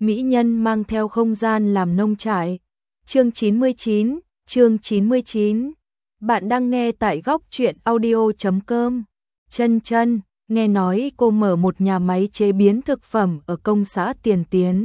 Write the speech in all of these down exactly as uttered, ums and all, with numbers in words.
mỹ nhân mang theo không gian làm nông trại. Chương chín mươi chín, chương chín mươi chín. Bạn đang nghe tại góc truyện audio chấm com. Chân Chân, nghe nói cô mở một nhà máy chế biến thực phẩm ở công xã Tiền Tiến.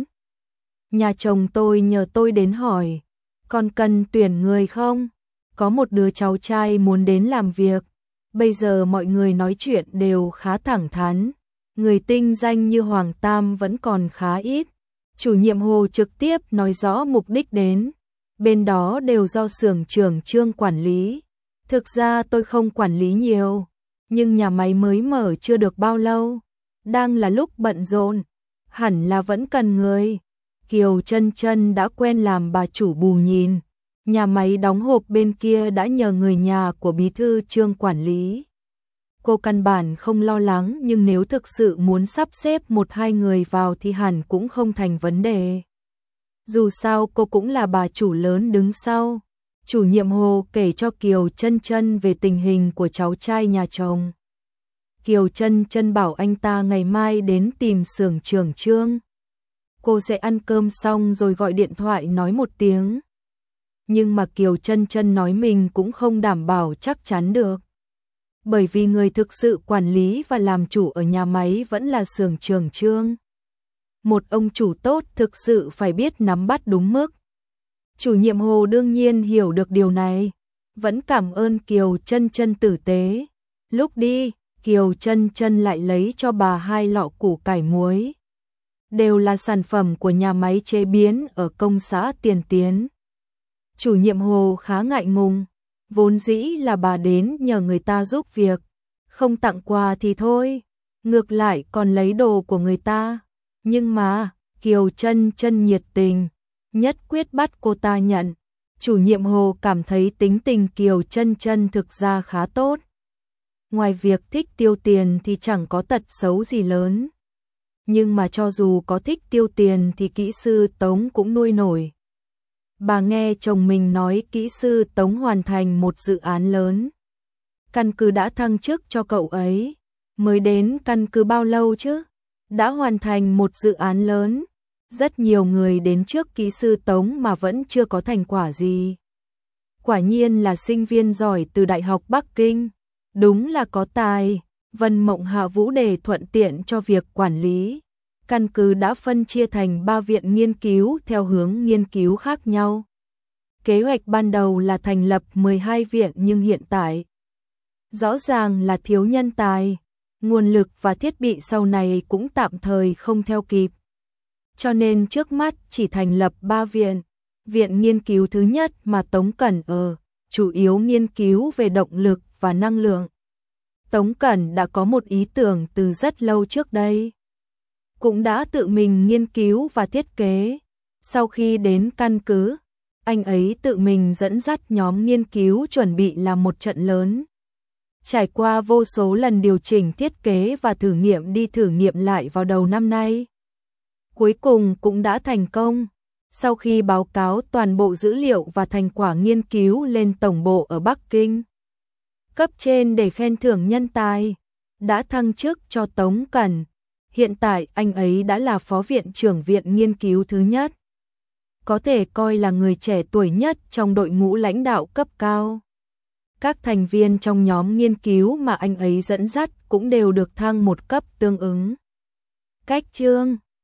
Nhà chồng tôi nhờ tôi đến hỏi, còn cần tuyển người không? Có một đứa cháu trai muốn đến làm việc. Bây giờ mọi người nói chuyện đều khá thẳng thắn. Người tinh danh như Hoàng Tam vẫn còn khá ít. Chủ nhiệm Hồ trực tiếp nói rõ mục đích đến. Bên đó đều do xưởng trưởng Trương quản lý. Thực ra tôi không quản lý nhiều, nhưng nhà máy mới mở chưa được bao lâu, đang là lúc bận rộn, hẳn là vẫn cần người. Kiều Chân Chân đã quen làm bà chủ bù nhìn, nhà máy đóng hộp bên kia đã nhờ người nhà của bí thư Trương quản lý. Cô căn bản không lo lắng, nhưng nếu thực sự muốn sắp xếp một hai người vào thì hẳn cũng không thành vấn đề. Dù sao cô cũng là bà chủ lớn đứng sau. Chủ nhiệm Hồ kể cho Kiều Chân Chân về tình hình của cháu trai nhà chồng. Kiều Chân Chân bảo anh ta ngày mai đến tìm xưởng trưởng Trương. Cô sẽ ăn cơm xong rồi gọi điện thoại nói một tiếng. Nhưng mà Kiều Chân Chân nói mình cũng không đảm bảo chắc chắn được. Bởi vì người thực sự quản lý và làm chủ ở nhà máy vẫn là xưởng trưởng Trương. Một ông chủ tốt thực sự phải biết nắm bắt đúng mức. Chủ nhiệm Hồ đương nhiên hiểu được điều này, vẫn cảm ơn Kiều Chân Chân tử tế. Lúc đi, Kiều Chân Chân lại lấy cho bà hai lọ củ cải muối. Đều là sản phẩm của nhà máy chế biến ở công xã Tiền Tiến. Chủ nhiệm Hồ khá ngại ngùng, vốn dĩ là bà đến nhờ người ta giúp việc, không tặng quà thì thôi, ngược lại còn lấy đồ của người ta. Nhưng mà, Kiều Chân Chân nhiệt tình, nhất quyết bắt cô ta nhận. Chủ nhiệm Hồ cảm thấy tính tình Kiều Chân Chân thực ra khá tốt. Ngoài việc thích tiêu tiền thì chẳng có tật xấu gì lớn. Nhưng mà cho dù có thích tiêu tiền thì kỹ sư Tống cũng nuôi nổi. Bà nghe chồng mình nói kỹ sư Tống hoàn thành một dự án lớn. Căn cứ đã thăng chức cho cậu ấy. Mới đến căn cứ bao lâu chứ? Đã hoàn thành một dự án lớn. Rất nhiều người đến trước kỹ sư Tống mà vẫn chưa có thành quả gì. Quả nhiên là sinh viên giỏi từ Đại học Bắc Kinh. Đúng là có tài. Vân Mộng hạ vũ để thuận tiện cho việc quản lý. Căn cứ đã phân chia thành ba viện nghiên cứu theo hướng nghiên cứu khác nhau. Kế hoạch ban đầu là thành lập mười hai viện, nhưng hiện tại rõ ràng là thiếu nhân tài. Nguồn lực và thiết bị sau này cũng tạm thời không theo kịp. Cho nên trước mắt chỉ thành lập ba viện. Viện nghiên cứu thứ nhất mà Tống Cẩn ở, chủ yếu nghiên cứu về động lực và năng lượng. Tống Cẩn đã có một ý tưởng từ rất lâu trước đây. Cũng đã tự mình nghiên cứu và thiết kế. Sau khi đến căn cứ, anh ấy tự mình dẫn dắt nhóm nghiên cứu chuẩn bị làm một trận lớn. Trải qua vô số lần điều chỉnh thiết kế và thử nghiệm đi thử nghiệm lại vào đầu năm nay. Cuối cùng cũng đã thành công. Sau khi báo cáo toàn bộ dữ liệu và thành quả nghiên cứu lên tổng bộ ở Bắc Kinh, cấp trên để khen thưởng nhân tài, đã thăng chức cho Tống Cẩn. Hiện tại anh ấy đã là phó viện trưởng viện nghiên cứu thứ nhất. Có thể coi là người trẻ tuổi nhất trong đội ngũ lãnh đạo cấp cao. Các thành viên trong nhóm nghiên cứu mà anh ấy dẫn dắt cũng đều được thăng một cấp tương ứng. Cách chương